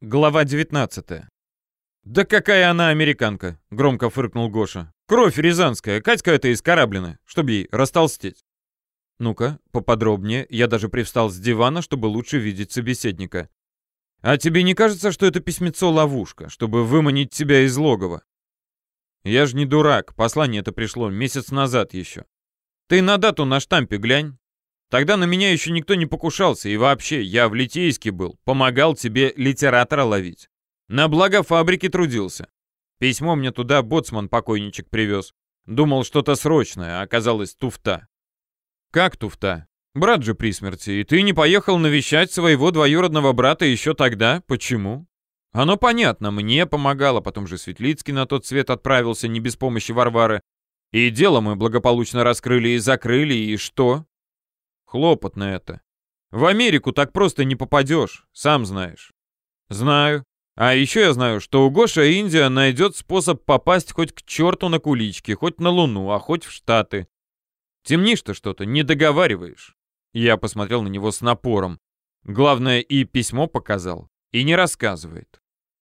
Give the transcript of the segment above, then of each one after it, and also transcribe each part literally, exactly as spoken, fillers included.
Глава девятнадцатая. «Да какая она американка!» — громко фыркнул Гоша. «Кровь рязанская, Катька это из Кораблина, чтобы ей растолстеть». «Ну-ка, поподробнее». Я даже привстал с дивана, чтобы лучше видеть собеседника. «А тебе не кажется, что это письмецо ловушка, чтобы выманить тебя из логова?» «Я ж не дурак, послание это пришло месяц назад еще. Ты на дату на штампе глянь. Тогда на меня еще никто не покушался, и вообще, я в Литейске был, помогал тебе литератора ловить. На благо фабрики трудился. Письмо мне туда боцман-покойничек привез. Думал, что-то срочное, а оказалось туфта». «Как туфта? Брат же при смерти, и ты не поехал навещать своего двоюродного брата еще тогда? Почему?» «Оно понятно, мне помогало, потом же Светлицкий на тот свет отправился, не без помощи Варвары. И дело мы благополучно раскрыли и закрыли, и что?» «Хлопотно это. В Америку так просто не попадешь, сам знаешь». «Знаю. А еще я знаю, что у Гоша Индия найдет способ попасть хоть к черту на куличке, хоть на Луну, а хоть в Штаты. Темнишь-то что-то, не договариваешь». Я посмотрел на него с напором. Главное, и письмо показал, и не рассказывает.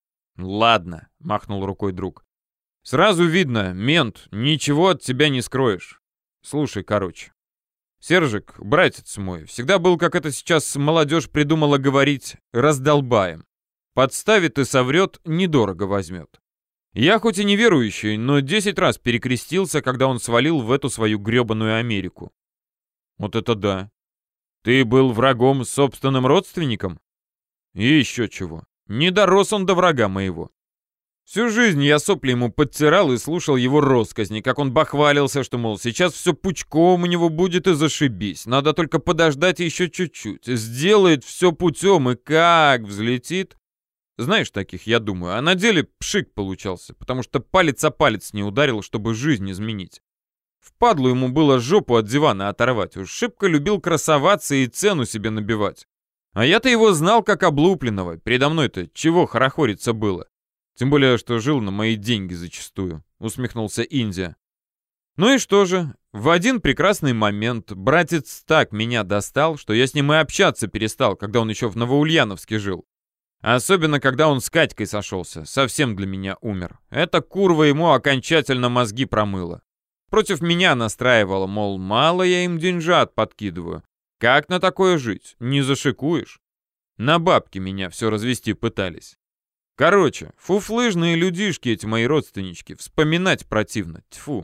«Ладно», — махнул рукой друг. «Сразу видно, мент, ничего от тебя не скроешь. Слушай, короче. Сержик, братец мой, всегда был, как это сейчас молодежь придумала говорить, раздолбаем. Подставит и соврет, недорого возьмет. Я хоть и неверующий, но десять раз перекрестился, когда он свалил в эту свою гребаную Америку». «Вот это да. Ты был врагом собственным родственником?» «И еще чего. Не дорос он до врага моего. Всю жизнь я сопли ему подтирал и слушал его россказни, как он бахвалился, что, мол, сейчас все пучком у него будет и зашибись. Надо только подождать еще чуть-чуть. Сделает все путем и как взлетит. Знаешь таких, я думаю, а на деле пшик получался, потому что палец о палец не ударил, чтобы жизнь изменить. Впадлу ему было жопу от дивана оторвать. Уж шибко любил красоваться и цену себе набивать. А я-то его знал как облупленного. Передо мной-то чего хорохориться было. Тем более, что жил на мои деньги зачастую», — усмехнулся Индия. «Ну и что же? В один прекрасный момент братец так меня достал, что я с ним и общаться перестал, когда он еще в Новоульяновске жил. Особенно, когда он с Катькой сошелся. Совсем для меня умер. Эта курва ему окончательно мозги промыла. Против меня настраивала, мол, мало я им деньжат подкидываю. Как на такое жить? Не зашикуешь. На бабки меня все развести пытались. Короче, фуфлыжные людишки эти мои родственнички. Вспоминать противно. Тьфу».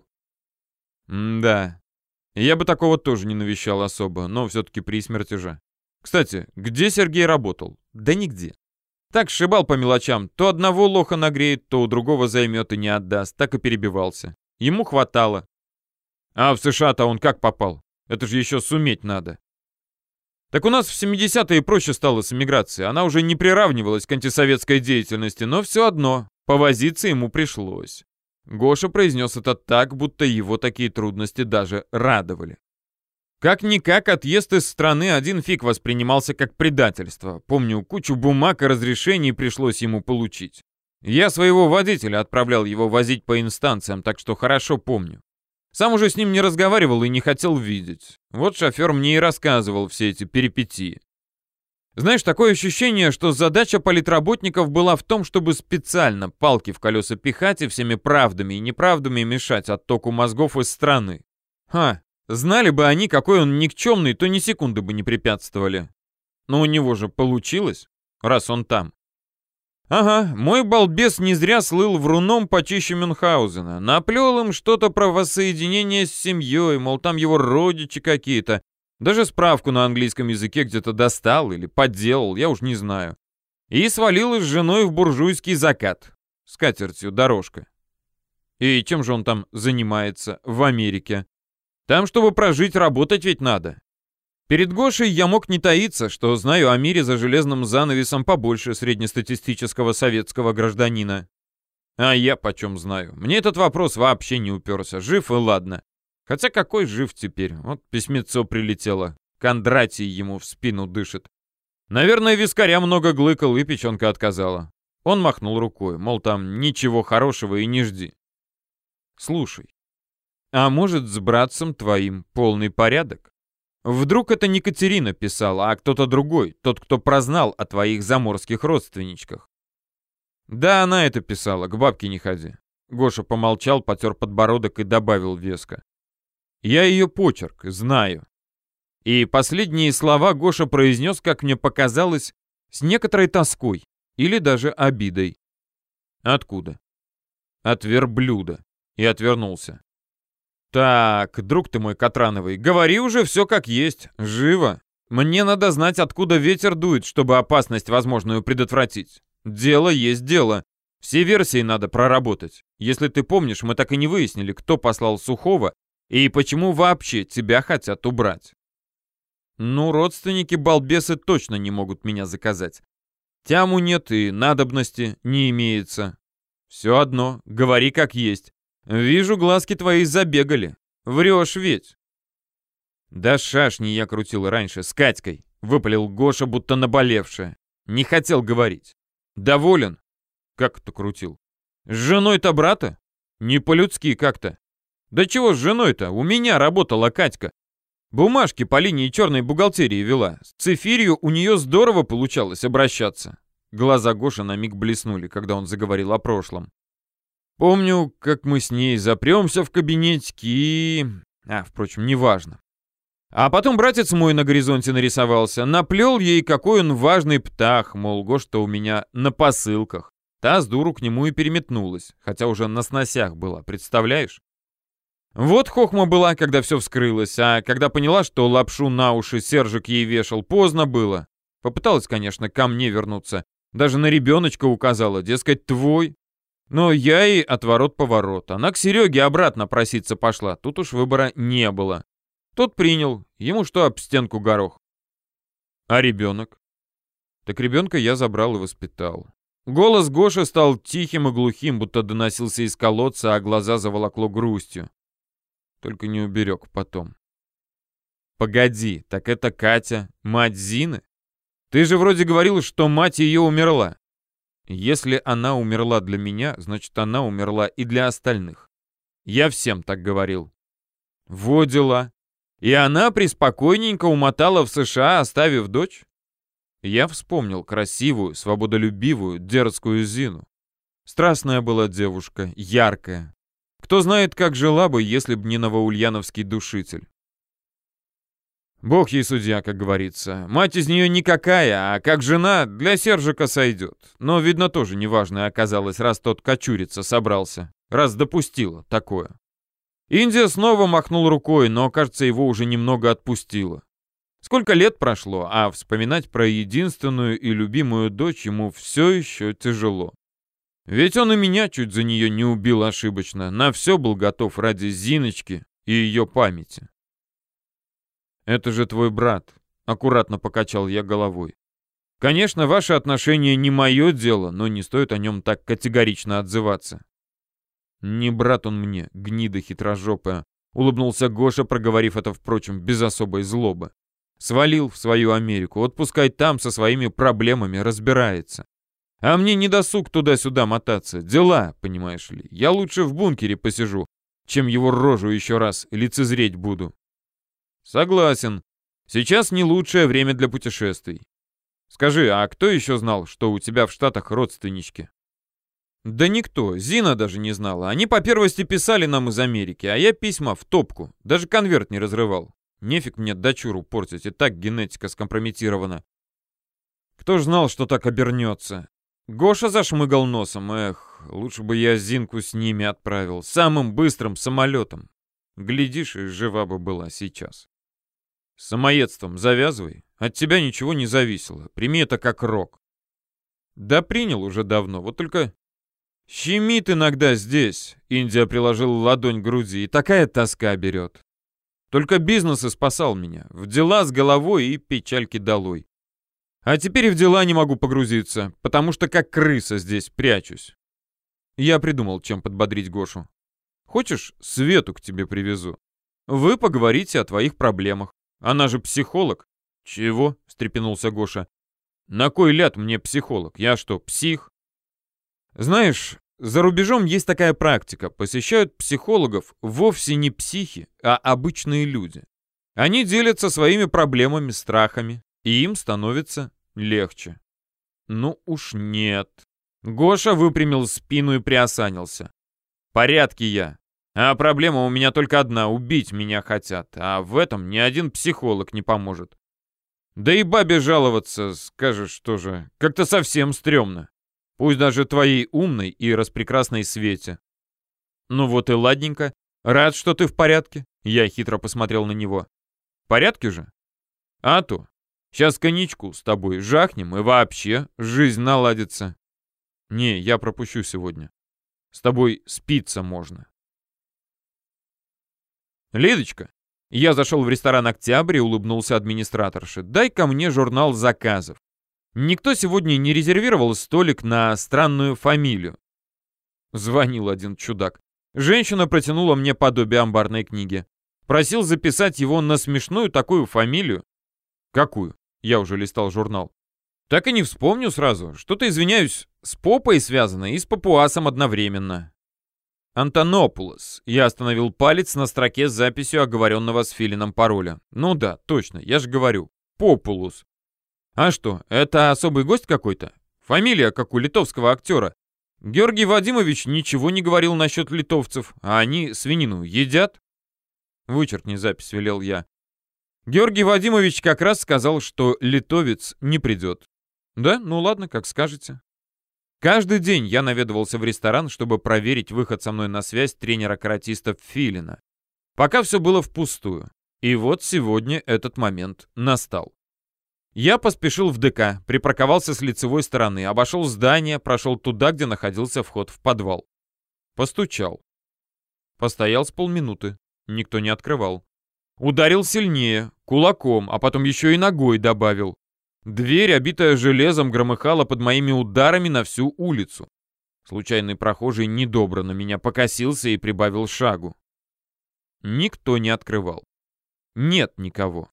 «М-да. Я бы такого тоже не навещал особо, но все-таки при смерти же. Кстати, где Сергей работал?» «Да нигде. Так сшибал по мелочам. То одного лоха нагреет, то у другого займет и не отдаст. Так и перебивался. Ему хватало». «А в США-то он как попал? Это же еще суметь надо». «Так у нас в семидесятые проще стало с эмиграцией. Она уже не приравнивалась к антисоветской деятельности, но все одно, повозиться ему пришлось». Гоша произнес это так, будто его такие трудности даже радовали. Как-никак отъезд из страны один фиг воспринимался как предательство. Помню, кучу бумаг и разрешений пришлось ему получить. Я своего водителя отправлял его возить по инстанциям, так что хорошо помню. Сам уже с ним не разговаривал и не хотел видеть. Вот шофер мне и рассказывал все эти перипетии. Знаешь, такое ощущение, что задача политработников была в том, чтобы специально палки в колеса пихать и всеми правдами и неправдами мешать оттоку мозгов из страны. Ха, знали бы они, какой он никчемный, то ни секунды бы не препятствовали. Но у него же получилось, раз он там. Ага, мой балбес не зря слыл вруном почище Мюнхгаузена. Наплел им что-то про воссоединение с семьей, мол, там его родичи какие-то. Даже справку на английском языке где-то достал или подделал, я уж не знаю. И свалил с женой в буржуйский закат. С катертью дорожка. И чем же он там занимается в Америке? Там, чтобы прожить, работать ведь надо. Перед Гошей я мог не таиться, что знаю о мире за железным занавесом побольше среднестатистического советского гражданина. А я почем знаю? Мне этот вопрос вообще не уперся. Жив и ладно. Хотя какой жив теперь? Вот письмецо прилетело. Кондратий ему в спину дышит. Наверное, вискаря много глыкал и печенка отказала. Он махнул рукой, мол, там ничего хорошего и не жди. Слушай, а может с братцем твоим полный порядок? Вдруг это не Катерина писала, а кто-то другой, тот, кто прознал о твоих заморских родственничках. Да, она это писала, к бабке не ходи. Гоша помолчал, потер подбородок и добавил веско. Я ее почерк знаю. И последние слова Гоша произнес, как мне показалось, с некоторой тоской или даже обидой. Откуда? От верблюда. И отвернулся. Так, друг ты мой Катрановый, говори уже все как есть, живо. Мне надо знать, откуда ветер дует, чтобы опасность возможную предотвратить. Дело есть дело. Все версии надо проработать. Если ты помнишь, мы так и не выяснили, кто послал Сухого и почему вообще тебя хотят убрать. Ну, родственники-балбесы точно не могут меня заказать. Тяму нет и надобности не имеется. Все одно, говори как есть. Вижу, глазки твои забегали. Врешь ведь. Да шашни я крутил раньше с Катькой, выпалил Гоша, будто наболевшая. Не хотел говорить. Доволен? Как это крутил? С женой-то брата? Не по-людски как-то. Да чего с женой-то? У меня работала Катька. Бумажки по линии черной бухгалтерии вела. С цифирью у нее здорово получалось обращаться. Глаза Гоши на миг блеснули, когда он заговорил о прошлом. Помню, как мы с ней запремся в кабинетике и... А, впрочем, неважно. А потом братец мой на горизонте нарисовался. Наплел ей, какой он важный птах, мол, Гош-то у меня на посылках. Та с дуру к нему и переметнулась, хотя уже на сносях была, представляешь? Вот хохма была, когда все вскрылось, а когда поняла, что лапшу на уши Сержик ей вешал, поздно было. Попыталась, конечно, ко мне вернуться. Даже на ребеночка указала, дескать, твой. Но я ей отворот-поворот. Она к Сереге обратно проситься пошла. Тут уж выбора не было. Тот принял. Ему что об стенку горох. А ребенок? Так ребенка я забрал и воспитал. Голос Гоши стал тихим и глухим, будто доносился из колодца, а глаза заволокло грустью. Только не уберег потом. Погоди, так это Катя, мать Зины? Ты же вроде говорил, что мать ее умерла. Если она умерла для меня, значит, она умерла и для остальных. Я всем так говорил. Во дела. И она преспокойненько умотала в США, оставив дочь? Я вспомнил красивую, свободолюбивую, дерзкую Зину. Страстная была девушка, яркая. Кто знает, как жила бы, если б не новоульяновский душитель. Бог ей судья, как говорится. Мать из нее никакая, а как жена для Сержика сойдет. Но, видно, тоже неважно оказалось, раз тот кочуриться собрался. Раз допустила такое. Индия снова махнул рукой, но, кажется, его уже немного отпустило. Сколько лет прошло, а вспоминать про единственную и любимую дочь ему все еще тяжело. Ведь он и меня чуть за нее не убил ошибочно. На все был готов ради Зиночки и ее памяти. «Это же твой брат», — аккуратно покачал я головой. «Конечно, ваши отношения не мое дело, но не стоит о нем так категорично отзываться». «Не брат он мне, гнида хитрожопая», — улыбнулся Гоша, проговорив это, впрочем, без особой злобы. «Свалил в свою Америку, вот пускай там со своими проблемами разбирается. А мне не досуг туда-сюда мотаться, дела, понимаешь ли. Я лучше в бункере посижу, чем его рожу еще раз лицезреть буду». «Согласен. Сейчас не лучшее время для путешествий. Скажи, а кто еще знал, что у тебя в Штатах родственнички?» «Да никто. Зина даже не знала. Они по первости писали нам из Америки, а я письма в топку. Даже конверт не разрывал. Нефиг мне дочуру портить, и так генетика скомпрометирована. Кто ж знал, что так обернется?» Гоша зашмыгал носом. «Эх, лучше бы я Зинку с ними отправил. Самым быстрым самолетом. Глядишь, и жива бы была сейчас». «С самоедством завязывай. От тебя ничего не зависело. Прими это как рок». «Да принял уже давно. Вот только щемит иногда здесь». Индия приложил ладонь к груди. «И такая тоска берет. Только бизнес и спасал меня. В дела с головой и печальки долой. А теперь и в дела не могу погрузиться, потому что как крыса здесь прячусь». Я придумал, чем подбодрить Гошу. «Хочешь, Свету к тебе привезу? Вы поговорите о твоих проблемах. Она же психолог». «Чего?» — встрепенулся Гоша. «На кой ляд мне психолог? Я что, псих?» «Знаешь, за рубежом есть такая практика. Посещают психологов вовсе не психи, а обычные люди. Они делятся своими проблемами, страхами, и им становится легче». «Ну уж нет». Гоша выпрямил спину и приосанился. В порядке я. А проблема у меня только одна — убить меня хотят, а в этом ни один психолог не поможет. Да и бабе жаловаться, скажешь тоже, как-то совсем стрёмно. Пусть даже твоей умной и распрекрасной Свете. Ну вот и ладненько. Рад, что ты в порядке. Я хитро посмотрел на него. В порядке же? А то. Сейчас коньячку с тобой жахнем, и вообще жизнь наладится. Не, я пропущу сегодня. С тобой спиться можно. Лидочка, я зашел в ресторан «Октябрь» и улыбнулся администраторше. Дай-ка мне журнал заказов. Никто сегодня не резервировал столик на странную фамилию. Звонил один чудак. Женщина протянула мне подобие амбарной книги. Просил записать его на смешную такую фамилию. Какую? Я уже листал журнал. Так и не вспомню сразу. Что-то, извиняюсь, с попой связано и с папуасом одновременно. Антонопулос. Я остановил палец на строке с записью оговоренного с Филином пароля. Ну да, точно, я же говорю. Популус. А что, это особый гость какой-то? Фамилия, как у литовского актера. Георгий Вадимович ничего не говорил насчет литовцев, а они свинину едят? Вычеркни запись, велел я. Георгий Вадимович как раз сказал, что литовец не придет. Да, ну ладно, как скажете. Каждый день я наведывался в ресторан, чтобы проверить выход со мной на связь тренера-каратиста Филина. Пока все было впустую. И вот сегодня этот момент настал. Я поспешил в ДК, припарковался с лицевой стороны, обошел здание, прошел туда, где находился вход в подвал. Постучал. Постоял с полминуты. Никто не открывал. Ударил сильнее, кулаком, а потом еще и ногой добавил. Дверь, обитая железом, громыхала под моими ударами на всю улицу. Случайный прохожий недобро на меня покосился и прибавил шагу. Никто не открывал. Нет никого.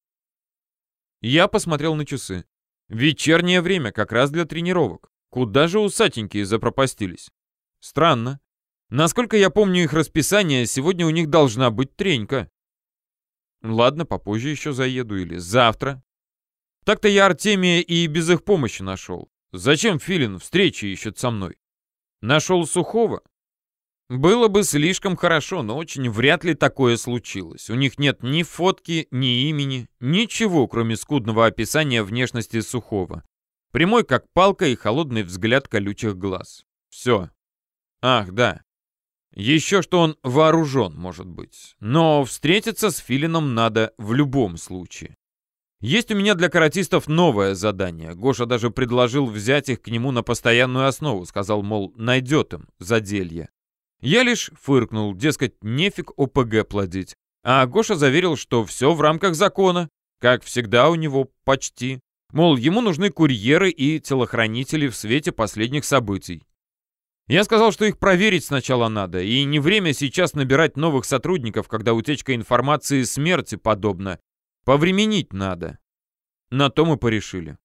Я посмотрел на часы. Вечернее время, как раз для тренировок. Куда же усатенькие запропастились? Странно. Насколько я помню их расписание, сегодня у них должна быть тренька. Ладно, попозже еще заеду или завтра. Так-то я Артемия и без их помощи нашел. Зачем Филин встречи ищет со мной? Нашел Сухого? Было бы слишком хорошо, но очень вряд ли такое случилось. У них нет ни фотки, ни имени, ничего, кроме скудного описания внешности Сухого. Прямой как палка и холодный взгляд колючих глаз. Все. Ах, да. Еще что он вооружен, может быть. Но встретиться с Филином надо в любом случае. Есть у меня для каратистов новое задание. Гоша даже предложил взять их к нему на постоянную основу. Сказал, мол, найдет им заделье. Я лишь фыркнул, дескать, нефиг ОПГ плодить. А Гоша заверил, что все в рамках закона. Как всегда у него почти. Мол, ему нужны курьеры и телохранители в свете последних событий. Я сказал, что их проверить сначала надо, и не время сейчас набирать новых сотрудников, когда утечка информации смерти подобна. Повременить надо. На то мы порешили.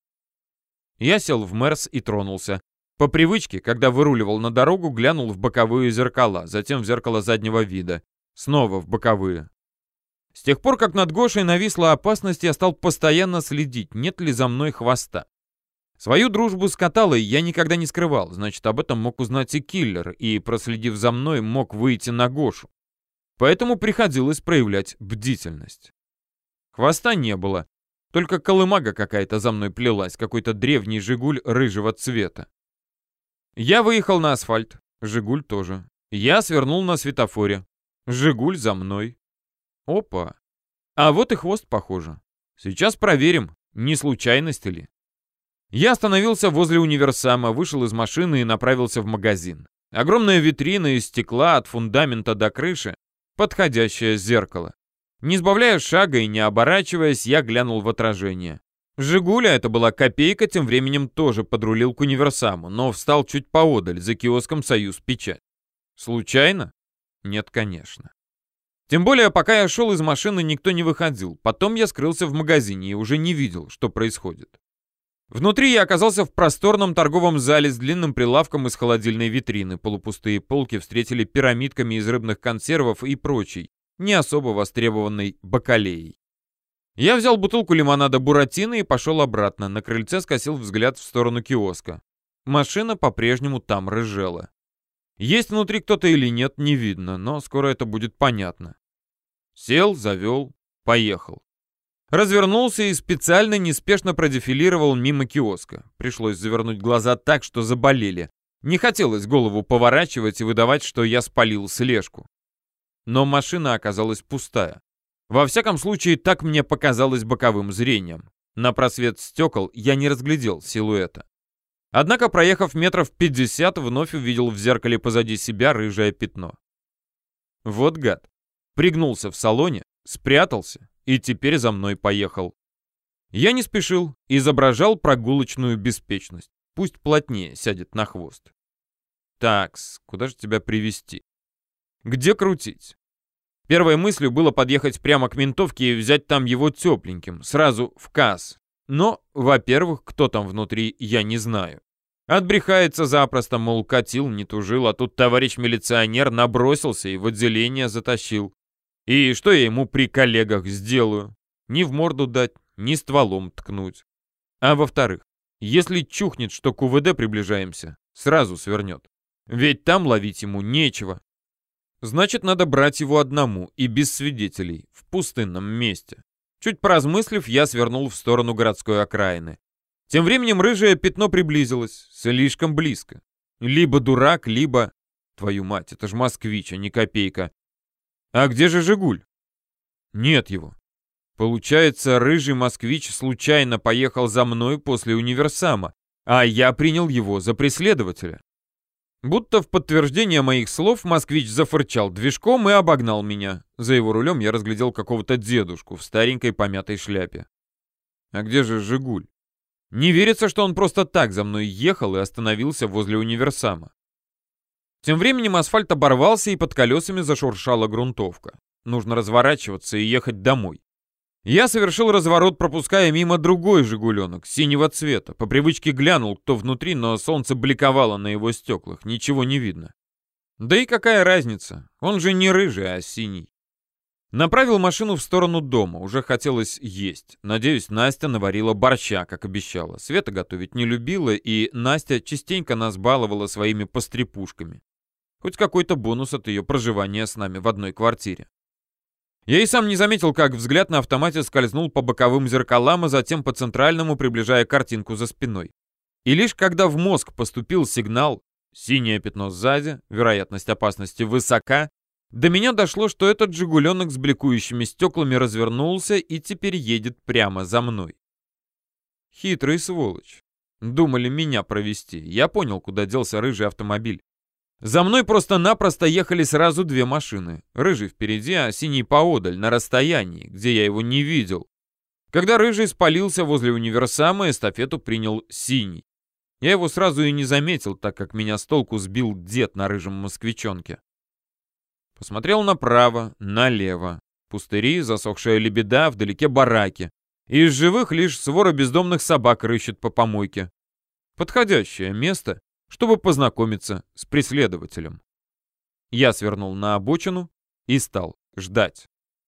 Я сел в Мерс и тронулся. По привычке, когда выруливал на дорогу, глянул в боковые зеркала, затем в зеркало заднего вида. Снова в боковые. С тех пор, как над Гошей нависла опасность, я стал постоянно следить, нет ли за мной хвоста. Свою дружбу с Каталой я никогда не скрывал, значит, об этом мог узнать и киллер, и, проследив за мной, мог выйти на Гошу. Поэтому приходилось проявлять бдительность. Хвоста не было, только колымага какая-то за мной плелась, какой-то древний «Жигуль» рыжего цвета. Я выехал на асфальт, «Жигуль» тоже. Я свернул на светофоре, «Жигуль» за мной. Опа! А вот и хвост, похоже. Сейчас проверим, не случайность ли. Я остановился возле универсама, вышел из машины и направился в магазин. Огромная витрина из стекла от фундамента до крыши, подходящее зеркало. Не сбавляя шага и не оборачиваясь, я глянул в отражение. «Жигуля» — это была копейка, тем временем тоже подрулил к универсаму, но встал чуть поодаль, за киоском «Союз Печать». Случайно? Нет, конечно. Тем более, пока я шел из машины, никто не выходил. Потом я скрылся в магазине и уже не видел, что происходит. Внутри я оказался в просторном торговом зале с длинным прилавком из холодильной витрины. Полупустые полки встретили пирамидками из рыбных консервов и прочей, не особо востребованной бакалеей. Я взял бутылку лимонада «Буратино» и пошел обратно. На крыльце скосил взгляд в сторону киоска. Машина по-прежнему там рыжела. Есть внутри кто-то или нет, не видно, но скоро это будет понятно. Сел, завел, поехал. Развернулся и специально неспешно продефилировал мимо киоска. Пришлось завернуть глаза так, что заболели. Не хотелось голову поворачивать и выдавать, что я спалил слежку. Но машина оказалась пустая. Во всяком случае, так мне показалось боковым зрением. На просвет стекол я не разглядел силуэта. Однако, проехав метров пятьдесят, вновь увидел в зеркале позади себя рыжее пятно. Вот гад. Пригнулся в салоне, спрятался и теперь за мной поехал. Я не спешил, изображал прогулочную беспечность. Пусть плотнее сядет на хвост. Такс, куда же тебя привезти? Где крутить? Первой мыслью было подъехать прямо к ментовке и взять там его тепленьким, сразу в КАЗ. Но, во-первых, кто там внутри, я не знаю. Отбрехается запросто, мол, катил, не тужил, а тут товарищ милиционер набросился и в отделение затащил. И что я ему при коллегах сделаю? Ни в морду дать, ни стволом ткнуть. А во-вторых, если чухнет, что к УВД приближаемся, сразу свернет. Ведь там ловить ему нечего. Значит, надо брать его одному и без свидетелей, в пустынном месте. Чуть поразмыслив, я свернул в сторону городской окраины. Тем временем рыжее пятно приблизилось, слишком близко. Либо дурак, либо... Твою мать, это ж москвич, а не копейка. А где же «Жигуль»? Нет его. Получается, рыжий москвич случайно поехал за мной после универсама, а я принял его за преследователя. Будто в подтверждение моих слов москвич зафырчал движком и обогнал меня. За его рулем я разглядел какого-то дедушку в старенькой помятой шляпе. А где же «Жигуль»? Не верится, что он просто так за мной ехал и остановился возле универсама. Тем временем асфальт оборвался, и под колесами зашуршала грунтовка. Нужно разворачиваться и ехать домой. Я совершил разворот, пропуская мимо другой «Жигуленок» синего цвета. По привычке глянул, кто внутри, но солнце бликовало на его стеклах, ничего не видно. Да и какая разница? Он же не рыжий, а синий. Направил машину в сторону дома, уже хотелось есть. Надеюсь, Настя наварила борща, как обещала. Света готовить не любила, и Настя частенько нас баловала своими пострепушками. Хоть какой-то бонус от ее проживания с нами в одной квартире. Я и сам не заметил, как взгляд на автомате скользнул по боковым зеркалам, а затем по центральному, приближая картинку за спиной. И лишь когда в мозг поступил сигнал «синее пятно сзади, вероятность опасности высока», до меня дошло, что этот «Жигуленок» с бликующими стеклами развернулся и теперь едет прямо за мной. Хитрый сволочь. Думали меня провести. Я понял, куда делся рыжий автомобиль. За мной просто-напросто ехали сразу две машины. Рыжий впереди, а синий поодаль, на расстоянии, где я его не видел. Когда рыжий спалился возле универсама, эстафету принял синий. Я его сразу и не заметил, так как меня с толку сбил дед на рыжем москвичонке. Посмотрел направо, налево. Пустыри, засохшая лебеда, вдалеке бараки. И из живых лишь свора бездомных собак рыщет по помойке. Подходящее место, чтобы познакомиться с преследователем. Я свернул на обочину и стал ждать.